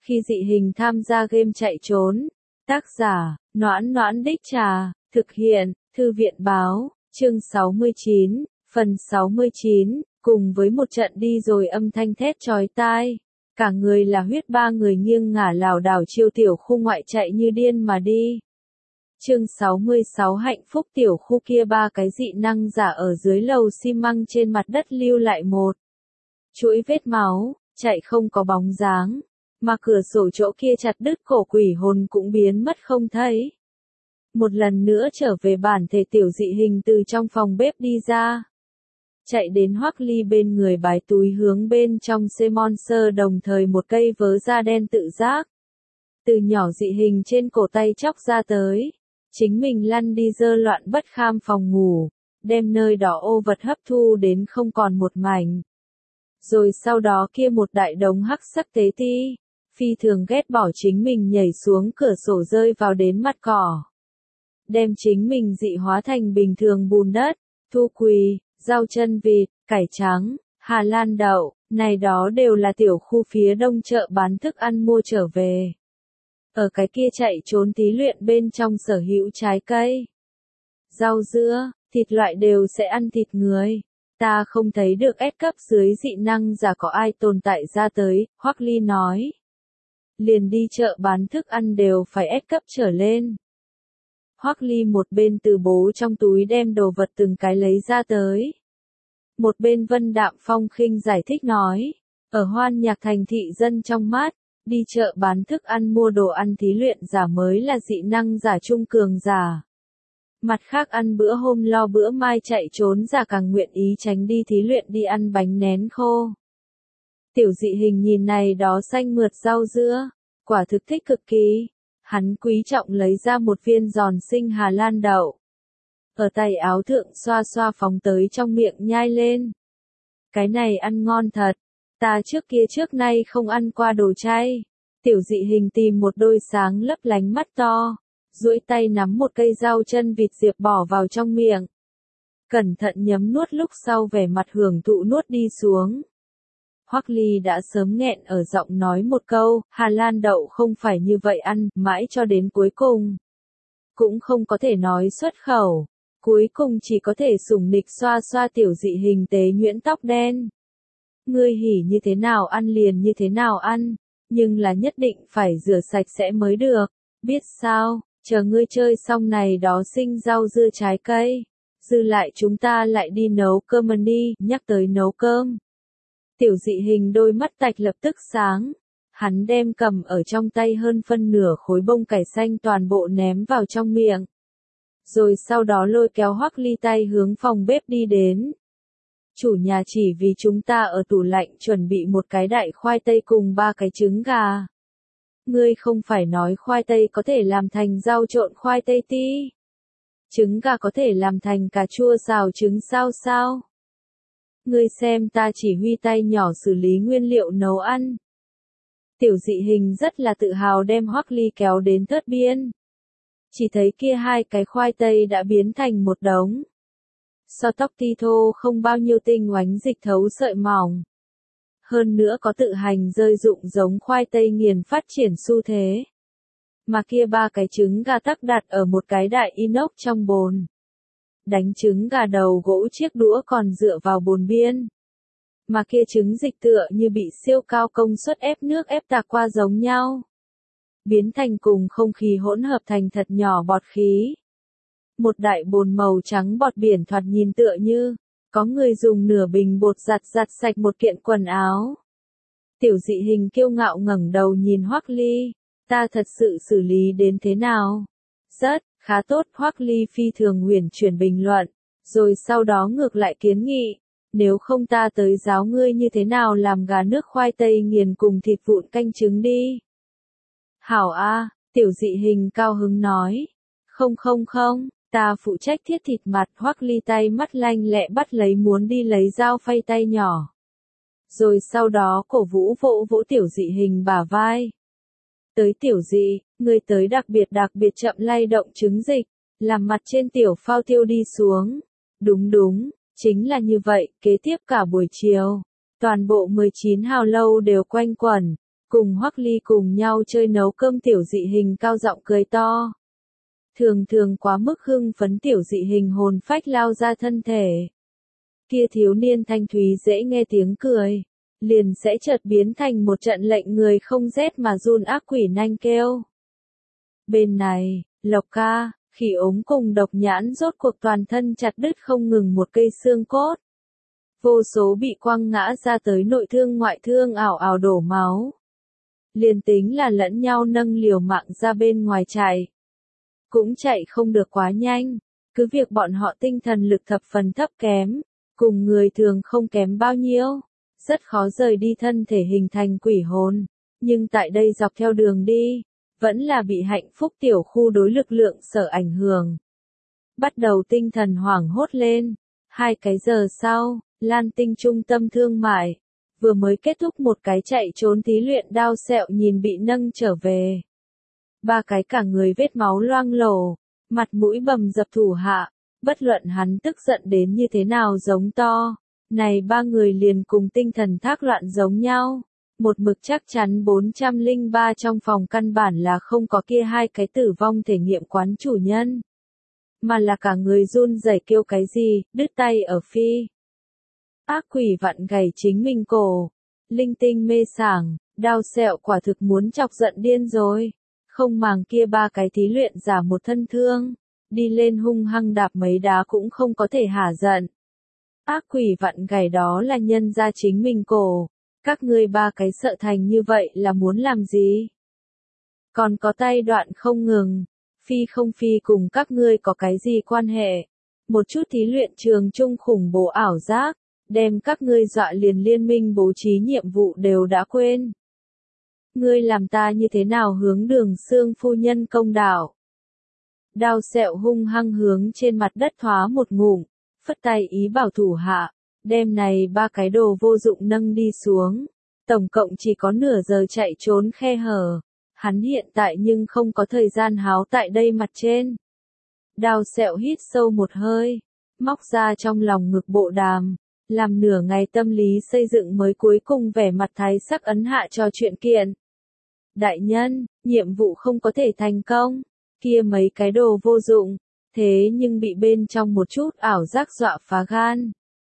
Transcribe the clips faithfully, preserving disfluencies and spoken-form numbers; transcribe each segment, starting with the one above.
Khi dị hình tham gia game chạy trốn. Tác giả, Noãn Noãn Đích Trà, thực hiện, Thư viện Báo, chương sáu mươi chín, phần sáu mươi chín, cùng với một trận đi rồi âm thanh thét chói tai. Cả người là huyết, ba người nghiêng ngả lảo đảo chiêu tiểu khu ngoại chạy như điên mà đi. Chương sáu mươi sáu hạnh phúc tiểu khu kia ba cái dị năng giả ở dưới lầu xi măng trên mặt đất lưu lại một chuỗi vết máu, chạy không có bóng dáng, mà cửa sổ chỗ kia chặt đứt cổ quỷ hồn cũng biến mất không thấy. Một lần nữa trở về bản thể tiểu dị hình từ trong phòng bếp đi ra. Chạy đến Hoắc Ly bên người bái túi hướng bên trong xe monster đồng thời một cây vớ da đen tự giác. Từ nhỏ dị hình trên cổ tay chóc ra tới. Chính mình lăn đi dơ loạn bất kham phòng ngủ, đem nơi đó ô vật hấp thu đến không còn một mảnh. Rồi sau đó kia một đại đống hắc sắc tế ti, phi thường ghét bỏ chính mình nhảy xuống cửa sổ rơi vào đến mặt cỏ. Đem chính mình dị hóa thành bình thường bùn đất, thu quỳ, rau chân vịt, cải trắng, Hà Lan đậu, này đó đều là tiểu khu phía đông chợ bán thức ăn mua trở về. Ở cái kia chạy trốn tí luyện bên trong sở hữu trái cây, rau dưa, thịt loại đều sẽ ăn thịt người. Ta không thấy được S cấp dưới dị năng giả có ai tồn tại ra tới, Hoắc Ly nói. Liền đi chợ bán thức ăn đều phải S cấp trở lên. Hoắc Ly một bên từ bố trong túi đem đồ vật từng cái lấy ra tới. Một bên Vân Đạm Phong khinh giải thích nói, ở Hoan Nhạc thành thị dân trong mắt, đi chợ bán thức ăn mua đồ ăn thí luyện giả mới là dị năng giả trung cường giả. Mặt khác ăn bữa hôm lo bữa mai chạy trốn giả càng nguyện ý tránh đi thí luyện đi ăn bánh nén khô. Tiểu dị hình nhìn này đó xanh mượt rau dưa, quả thực thích cực kỳ. Hắn quý trọng lấy ra một viên giòn xinh Hà Lan đậu. Ở tay áo thượng xoa xoa phóng tới trong miệng nhai lên. Cái này ăn ngon thật. Ta trước kia trước nay không ăn qua đồ chay. Tiểu dị hình tìm một đôi sáng lấp lánh mắt to, duỗi tay nắm một cây rau chân vịt diệp bỏ vào trong miệng. Cẩn thận nhấm nuốt lúc sau vẻ mặt hưởng thụ nuốt đi xuống. Hoắc Ly đã sớm nghẹn ở giọng nói một câu, Hà Lan đậu không phải như vậy ăn, mãi cho đến cuối cùng. Cũng không có thể nói xuất khẩu, cuối cùng chỉ có thể sủng nịch xoa xoa tiểu dị hình tế nhuyễn tóc đen. Ngươi hỉ như thế nào ăn liền như thế nào ăn, nhưng là nhất định phải rửa sạch sẽ mới được, biết sao, chờ ngươi chơi xong này đó sinh rau dưa trái cây, dư lại chúng ta lại đi nấu cơm ăn đi, nhắc tới nấu cơm. Tiểu dị hình đôi mắt tạch lập tức sáng, hắn đem cầm ở trong tay hơn phân nửa khối bông cải xanh toàn bộ ném vào trong miệng. Rồi sau đó lôi kéo Hoắc Ly tay hướng phòng bếp đi đến. Chủ nhà chỉ vì chúng ta ở tủ lạnh chuẩn bị một cái đại khoai tây cùng ba cái trứng gà. Ngươi không phải nói khoai tây có thể làm thành rau trộn khoai tây ti. Trứng gà có thể làm thành cà chua xào trứng sao sao? Ngươi xem ta chỉ huy tay nhỏ xử lý nguyên liệu nấu ăn. Tiểu dị hình rất là tự hào đem Hoắc Ly kéo đến thớt biên. Chỉ thấy kia hai cái khoai tây đã biến thành một đống. So tóc ti thô không bao nhiêu tinh oánh dịch thấu sợi mỏng. Hơn nữa có tự hành rơi dụng giống khoai tây nghiền phát triển xu thế. Mà kia ba cái trứng gà tắc đặt ở một cái đại inox trong bồn. Đánh trứng gà đầu gỗ chiếc đũa còn dựa vào bồn biên. Mà kia trứng dịch tựa như bị siêu cao công suất ép nước ép tạc qua giống nhau. Biến thành cùng không khí hỗn hợp thành thật nhỏ bọt khí. Một đại bồn màu trắng bọt biển thoạt nhìn tựa như, có người dùng nửa bình bột giặt giặt sạch một kiện quần áo. Tiểu dị hình kiêu ngạo ngẩng đầu nhìn Hoắc Ly, ta thật sự xử lý đến thế nào? Rất, khá tốt, Hoắc Ly phi thường huyền chuyển bình luận, rồi sau đó ngược lại kiến nghị, nếu không ta tới giáo ngươi như thế nào làm gà nước khoai tây nghiền cùng thịt vụn canh trứng đi. Hảo a, tiểu dị hình cao hứng nói, không không không. Ta phụ trách thiết thịt mặt. Hoắc Ly tay mắt lanh lẹ bắt lấy muốn đi lấy dao phay tay nhỏ. Rồi sau đó cổ vũ vỗ vỗ tiểu dị hình bả vai. Tới tiểu dị, người tới đặc biệt đặc biệt chậm lay động trứng dịch, làm mặt trên tiểu phao tiêu đi xuống. Đúng đúng, chính là như vậy, kế tiếp cả buổi chiều. Toàn bộ mười chín hào lâu đều quanh quẩn. cùng Hoắc Ly cùng nhau chơi nấu cơm tiểu dị hình cao giọng cười to. Thường thường quá mức hưng phấn tiểu dị hình hồn phách lao ra thân thể. Kia thiếu niên thanh thúy dễ nghe tiếng cười, liền sẽ chợt biến thành một trận lệnh người không rét mà run ác quỷ nanh kêu. Bên này, Lộc ca, khỉ ống cùng Độc Nhãn rốt cuộc toàn thân chặt đứt không ngừng một cây xương cốt. Vô số bị quăng ngã ra tới nội thương ngoại thương ảo ảo đổ máu. Liền tính là lẫn nhau nâng liều mạng ra bên ngoài chạy. Cũng chạy không được quá nhanh, cứ việc bọn họ tinh thần lực thập phần thấp kém, cùng người thường không kém bao nhiêu, rất khó rời đi thân thể hình thành quỷ hồn, nhưng tại đây dọc theo đường đi, vẫn là bị hạnh phúc tiểu khu đối lực lượng sở ảnh hưởng. Bắt đầu tinh thần hoảng hốt lên, hai cái giờ sau, Lan Tinh trung tâm thương mại, vừa mới kết thúc một cái chạy trốn thí luyện đao sẹo nhìn bị nâng trở về. Ba cái cả người vết máu loang lổ, mặt mũi bầm dập thủ hạ, bất luận hắn tức giận đến như thế nào giống to, này ba người liền cùng tinh thần thác loạn giống nhau, một mực chắc chắn bốn trăm lẻ ba trong phòng căn bản là không có kia hai cái tử vong thể nghiệm quán chủ nhân, mà là cả người run rẩy kêu cái gì, đứt tay ở phi. Ác quỷ vặn gầy chính mình cổ, linh tinh mê sảng, đao sẹo quả thực muốn chọc giận điên rồi. Không màng kia ba cái thí luyện giả một thân thương, đi lên hung hăng đạp mấy đá cũng không có thể hả giận. Ác quỷ vặn gảy đó là nhân ra chính mình cổ, các ngươi ba cái sợ thành như vậy là muốn làm gì? Còn có tay đoạn không ngừng, phi không phi cùng các ngươi có cái gì quan hệ? Một chút thí luyện trường trung khủng bố ảo giác, đem các ngươi dọa liền liên minh bố trí nhiệm vụ đều đã quên. Ngươi làm ta như thế nào hướng Đường Xương phu nhân công đạo? Đao sẹo hung hăng hướng trên mặt đất thoá một ngụm, phất tay ý bảo thủ hạ, đem này ba cái đồ vô dụng nâng đi xuống. Tổng cộng chỉ có nửa giờ chạy trốn khe hở. Hắn hiện tại nhưng không có thời gian háo tại đây mặt trên. Đao sẹo hít sâu một hơi, móc ra trong lòng ngực bộ đàm, làm nửa ngày tâm lý xây dựng mới cuối cùng vẻ mặt thái sắc ấn hạ cho chuyện kiện. Đại nhân, nhiệm vụ không có thể thành công, kia mấy cái đồ vô dụng, thế nhưng bị bên trong một chút ảo giác dọa phá gan.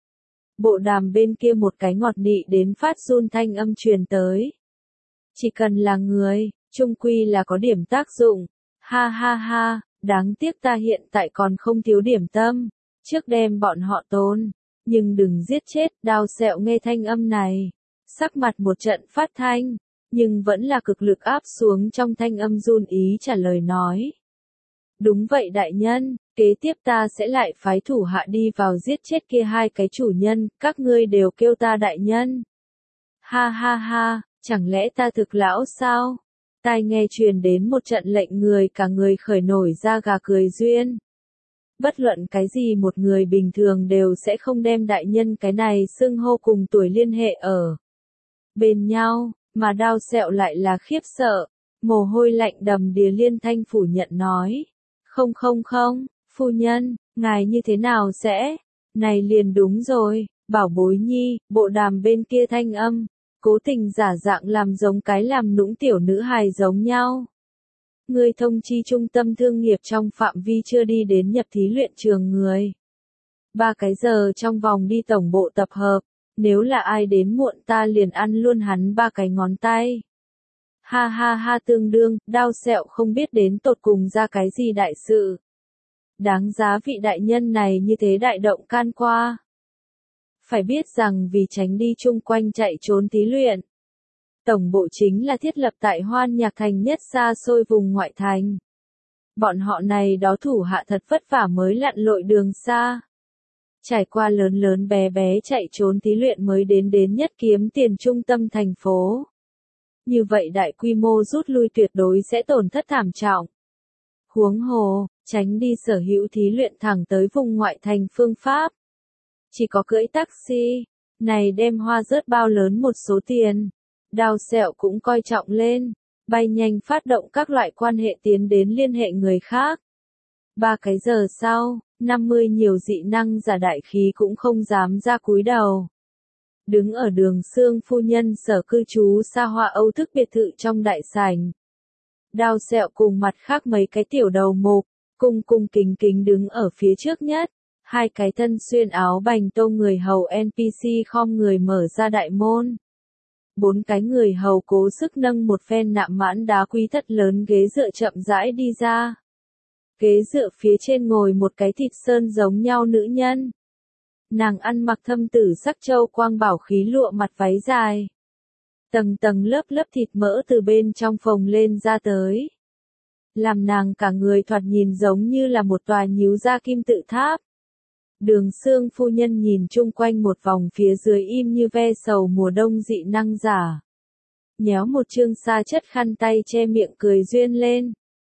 Bộ đàm bên kia một cái ngọt nị đến phát run thanh âm truyền tới. Chỉ cần là người, chung quy là có điểm tác dụng. Ha ha ha, đáng tiếc ta hiện tại còn không thiếu điểm tâm, trước đem bọn họ tốn, nhưng đừng giết chết. Đao sẹo nghe thanh âm này, sắc mặt một trận phát thanh, nhưng vẫn là cực lực áp xuống trong thanh âm run ý trả lời nói. Đúng vậy đại nhân, kế tiếp ta sẽ lại phái thủ hạ đi vào giết chết kia hai cái chủ nhân, các ngươi đều kêu ta đại nhân. Ha ha ha, chẳng lẽ ta thực lão sao? Tai nghe truyền đến một trận lệnh người cả người khởi nổi da gà cười duyên. Bất luận cái gì một người bình thường đều sẽ không đem đại nhân cái này xưng hô cùng tuổi liên hệ ở bên nhau, mà đao sẹo lại là khiếp sợ, mồ hôi lạnh đầm đìa liên thanh phủ nhận nói. Không không không, phu nhân, ngài như thế nào sẽ? Này liền đúng rồi, bảo bối nhi, bộ đàm bên kia thanh âm, cố tình giả dạng làm giống cái làm nũng tiểu nữ hài giống nhau. Người thông chi trung tâm thương nghiệp trong phạm vi chưa đi đến nhập thí luyện trường người. Ba cái giờ trong vòng đi tổng bộ tập hợp, nếu là ai đến muộn ta liền ăn luôn hắn ba cái ngón tay. Ha ha ha tương đương, đao sẹo không biết đến tột cùng ra cái gì đại sự. Đáng giá vị đại nhân này như thế đại động can qua. Phải biết rằng vì tránh đi chung quanh chạy trốn thí luyện. Tổng bộ chính là thiết lập tại Hoan Nhạc Thành nhất xa xôi vùng ngoại thành. Bọn họ này đó thủ hạ thật vất vả mới lặn lội đường xa. Trải qua lớn lớn bé bé chạy trốn thí luyện mới đến đến nhất kiếm tiền trung tâm thành phố. Như vậy đại quy mô rút lui tuyệt đối sẽ tổn thất thảm trọng. Huống hồ, tránh đi sở hữu thí luyện thẳng tới vùng ngoại thành phương pháp. Chỉ có cưỡi taxi, này đem hoa rớt bao lớn một số tiền. Đao sẹo cũng coi trọng lên, bay nhanh phát động các loại quan hệ tiến đến liên hệ người khác. Ba cái giờ sau, năm mươi nhiều dị năng giả đại khí cũng không dám ra cúi đầu. đứng ở Đường Xương phu nhân sở cư trú xa hoa Âu thức biệt thự trong đại sảnh. Đao Sẹo cùng mặt khác mấy cái tiểu đầu mục, cung cung kính kính đứng ở phía trước nhất, hai cái thân xuyên áo bành tô người hầu en pê xê khom người mở ra đại môn. Bốn cái người hầu cố sức nâng một phen nạm mãn đá quý thật lớn ghế dựa chậm rãi đi ra. Ghế dựa phía trên ngồi một cái thịt sơn giống nhau nữ nhân. Nàng ăn mặc thâm tử sắc châu quang bảo khí lụa mặt váy dài. Tầng tầng lớp lớp thịt mỡ từ bên trong phồng lên ra tới. Làm nàng cả người thoạt nhìn giống như là một tòa nhíu ra kim tự tháp. Đường Xương phu nhân nhìn chung quanh một vòng phía dưới im như ve sầu mùa đông dị năng giả. Nhéo một chương sa chất khăn tay che miệng cười duyên lên.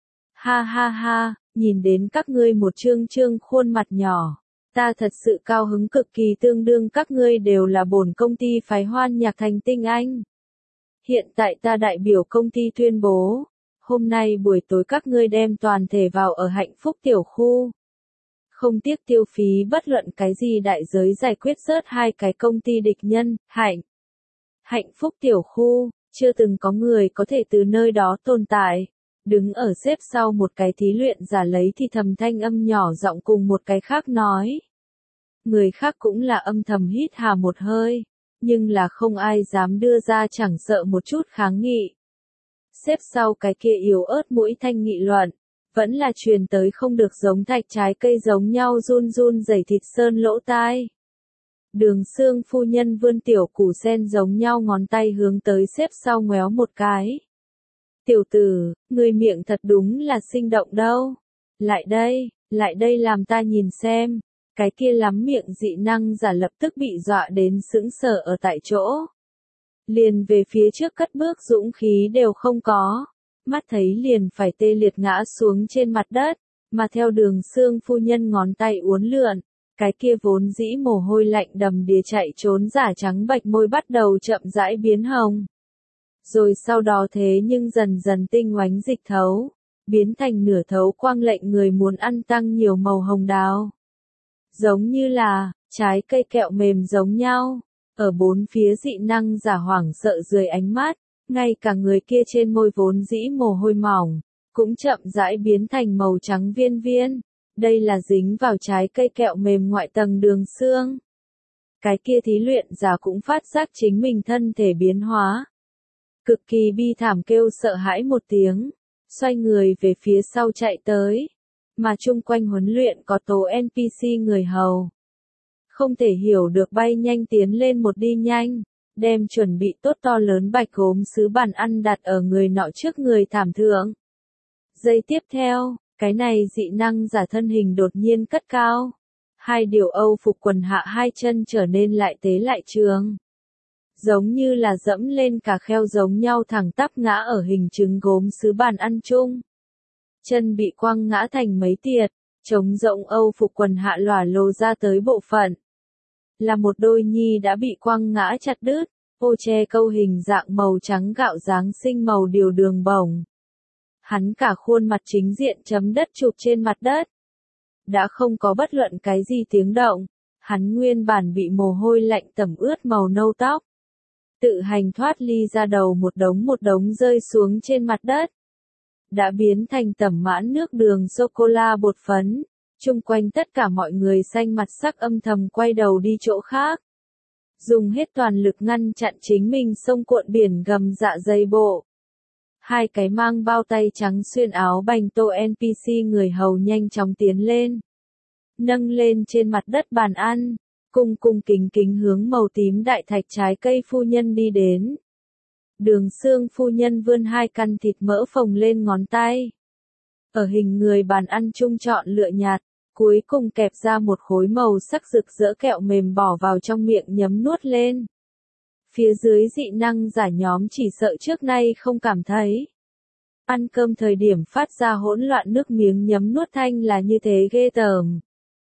Ha ha ha, nhìn đến các ngươi một chương chương khuôn mặt nhỏ. Ta thật sự cao hứng cực kỳ tương đương các ngươi đều là bổn công ty phái hoan nhạc thành tinh anh. Hiện tại ta đại biểu công ty tuyên bố. Hôm nay buổi tối các ngươi đem toàn thể vào ở hạnh phúc tiểu khu. Không tiếc tiêu phí bất luận cái gì đại giới giải quyết rớt hai cái công ty địch nhân, hạnh. Hạnh phúc tiểu khu, chưa từng có người có thể từ nơi đó tồn tại. Đứng ở xếp sau một cái thí luyện giả lấy thì thầm thanh âm nhỏ giọng cùng một cái khác nói. Người khác cũng là âm thầm hít hà một hơi, nhưng là không ai dám đưa ra chẳng sợ một chút kháng nghị. Xếp sau cái kia yếu ớt mũi thanh nghị luận, vẫn là truyền tới không được giống thạch trái cây giống nhau run run rẩy thịt sơn lỗ tai. Đường Xương phu nhân vươn tiểu củ sen giống nhau ngón tay hướng tới xếp sau ngoéo một cái. Tiểu tử, người miệng thật đúng là sinh động đâu. Lại đây, lại đây làm ta nhìn xem. Cái kia lắm miệng dị năng giả lập tức bị dọa đến sững sờ ở tại chỗ. Liền về phía trước cất bước dũng khí đều không có. Mắt thấy liền phải tê liệt ngã xuống trên mặt đất, mà theo Đường Xương phu nhân ngón tay uốn lượn, cái kia vốn dĩ mồ hôi lạnh đầm đìa chạy trốn giả trắng bạch môi bắt đầu chậm rãi biến hồng. Rồi sau đó thế nhưng dần dần tinh oánh dịch thấu, biến thành nửa thấu quang lệnh người muốn ăn tăng nhiều màu hồng đào. Giống như là, trái cây kẹo mềm giống nhau, ở bốn phía dị năng giả hoảng sợ dưới ánh mắt, ngay cả người kia trên môi vốn dĩ mồ hôi mỏng, cũng chậm rãi biến thành màu trắng viên viên. Đây là dính vào trái cây kẹo mềm ngoại tầng đường xương. Cái kia thí luyện giả cũng phát giác chính mình thân thể biến hóa. Cực kỳ bi thảm kêu sợ hãi một tiếng, xoay người về phía sau chạy tới, mà chung quanh huấn luyện có tố en pê xê người hầu. Không thể hiểu được bay nhanh tiến lên một đi nhanh, đem chuẩn bị tốt to lớn bạch gốm sứ bàn ăn đặt ở người nọ trước người thảm thượng. Giây tiếp theo, cái này dị năng giả thân hình đột nhiên cất cao. Hai điều Âu phục quần hạ hai chân trở nên lại tế lại trường. Giống như là dẫm lên cả kheo giống nhau thẳng tắp ngã ở hình trứng gốm sứ bàn ăn chung. Chân bị quăng ngã thành mấy tiệt, trống rỗng Âu phục quần hạ lòa lồ ra tới bộ phận. Là một đôi nhi đã bị quăng ngã chặt đứt, ô che câu hình dạng màu trắng gạo dáng sinh màu điều đường bổng. Hắn cả khuôn mặt chính diện chấm đất chụp trên mặt đất. Đã không có bất luận cái gì tiếng động, hắn nguyên bản bị mồ hôi lạnh tẩm ướt màu nâu tóc. Tự hành thoát ly ra đầu một đống một đống rơi xuống trên mặt đất. Đã biến thành tẩm mãn nước đường sô-cô-la bột phấn, chung quanh tất cả mọi người xanh mặt sắc âm thầm quay đầu đi chỗ khác. Dùng hết toàn lực ngăn chặn chính mình sông cuộn biển gầm dạ dày bộ. Hai cái mang bao tay trắng xuyên áo bành tô en pê xê người hầu nhanh chóng tiến lên. Nâng lên trên mặt đất bàn ăn, cung cung kính kính hướng màu tím đại thạch trái cây phu nhân đi đến. Đường Xương phu nhân vươn hai căn thịt mỡ phồng lên ngón tay. Ở hình người bàn ăn chung chọn lựa nhạt, cuối cùng kẹp ra một khối màu sắc rực rỡ kẹo mềm bỏ vào trong miệng nhấm nuốt lên. Phía dưới dị năng giả nhóm chỉ sợ trước nay không cảm thấy. Ăn cơm thời điểm phát ra hỗn loạn nước miếng nhấm nuốt thanh là như thế ghê tởm.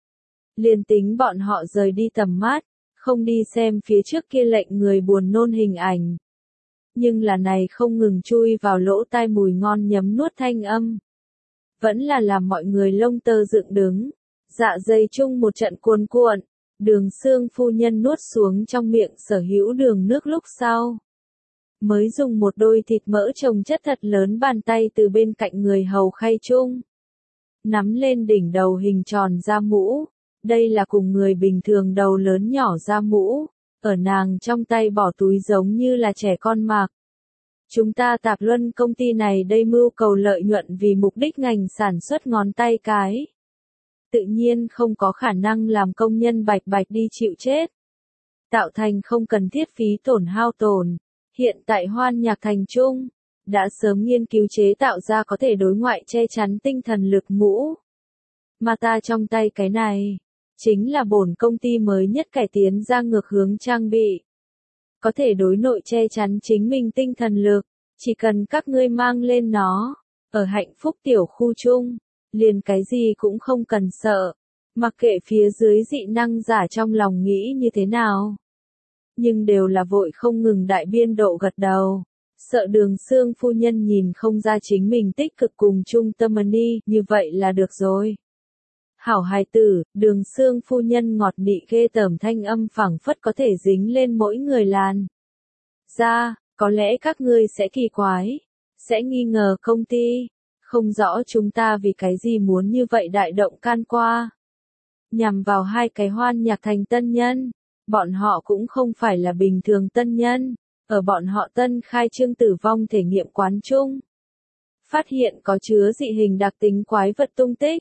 Liền tính bọn họ rời đi tầm mắt, không đi xem phía trước kia lệnh người buồn nôn hình ảnh. Nhưng là này không ngừng chui vào lỗ tai mùi ngon nhấm nuốt thanh âm. Vẫn là làm mọi người lông tơ dựng đứng, dạ dày chung một trận cuồn cuộn, Đường Sương phu nhân nuốt xuống trong miệng sở hữu đường nước lúc sau. Mới dùng một đôi thịt mỡ trồng chất thật lớn bàn tay từ bên cạnh người hầu khay chung. Nắm lên đỉnh đầu hình tròn da mũ. Đây là cùng người bình thường đầu lớn nhỏ da mũ. Ở nàng trong tay bỏ túi giống như là trẻ con mặc. Chúng ta Tạp Luân công ty này đây mưu cầu lợi nhuận vì mục đích ngành sản xuất ngón tay cái. Tự nhiên không có khả năng làm công nhân bạch bạch đi chịu chết. Tạo thành không cần thiết phí tổn hao tổn. Hiện tại Hoan Nhạc Thành Trung đã sớm nghiên cứu chế tạo ra có thể đối ngoại che chắn tinh thần lực mũ. Mà ta trong tay cái này, chính là bổn công ty mới nhất cải tiến ra ngược hướng trang bị. Có thể đối nội che chắn chính mình tinh thần lực, chỉ cần các ngươi mang lên nó, ở hạnh phúc tiểu khu chung, liền cái gì cũng không cần sợ, mặc kệ phía dưới dị năng giả trong lòng nghĩ như thế nào. Nhưng đều là vội không ngừng đại biên độ gật đầu. Sợ Đường Sương phu nhân nhìn không ra chính mình tích cực cùng chung tâm ni, như vậy là được rồi. Hảo hài tử, Đường Sương phu nhân ngọt nị ghê tởm thanh âm phảng phất có thể dính lên mỗi người làn. Ra, có lẽ các ngươi sẽ kỳ quái, sẽ nghi ngờ công ty, không rõ chúng ta vì cái gì muốn như vậy đại động can qua. Nhằm vào hai cái Hoan Nhạc Thành tân nhân, bọn họ cũng không phải là bình thường tân nhân. Ở bọn họ tân khai trương tử vong thể nghiệm quán chung. Phát hiện có chứa dị hình đặc tính quái vật tung tích.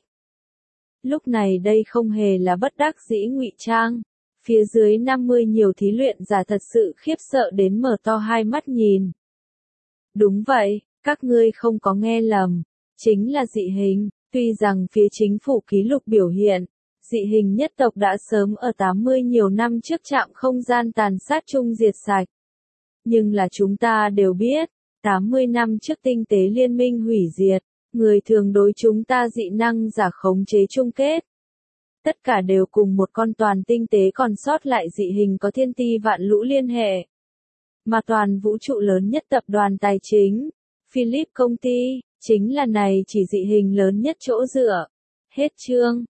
Lúc này đây không hề là bất đắc dĩ ngụy trang. Phía dưới năm mươi nhiều thí luyện giả thật sự khiếp sợ đến mở to hai mắt nhìn. Đúng vậy, các ngươi không có nghe lầm. Chính là dị hình, tuy rằng phía chính phủ ký lục biểu hiện. Dị hình nhất tộc đã sớm ở tám mươi nhiều năm trước trạm không gian tàn sát chung diệt sạch. Nhưng là chúng ta đều biết, tám mươi năm trước tinh tế liên minh hủy diệt, người thường đối chúng ta dị năng giả khống chế chung kết. Tất cả đều cùng một con toàn tinh tế còn sót lại dị hình có thiên ti vạn lũ liên hệ. Mà toàn vũ trụ lớn nhất tập đoàn tài chính, Philip công ty, chính là này chỉ dị hình lớn nhất chỗ dựa. Hết chương.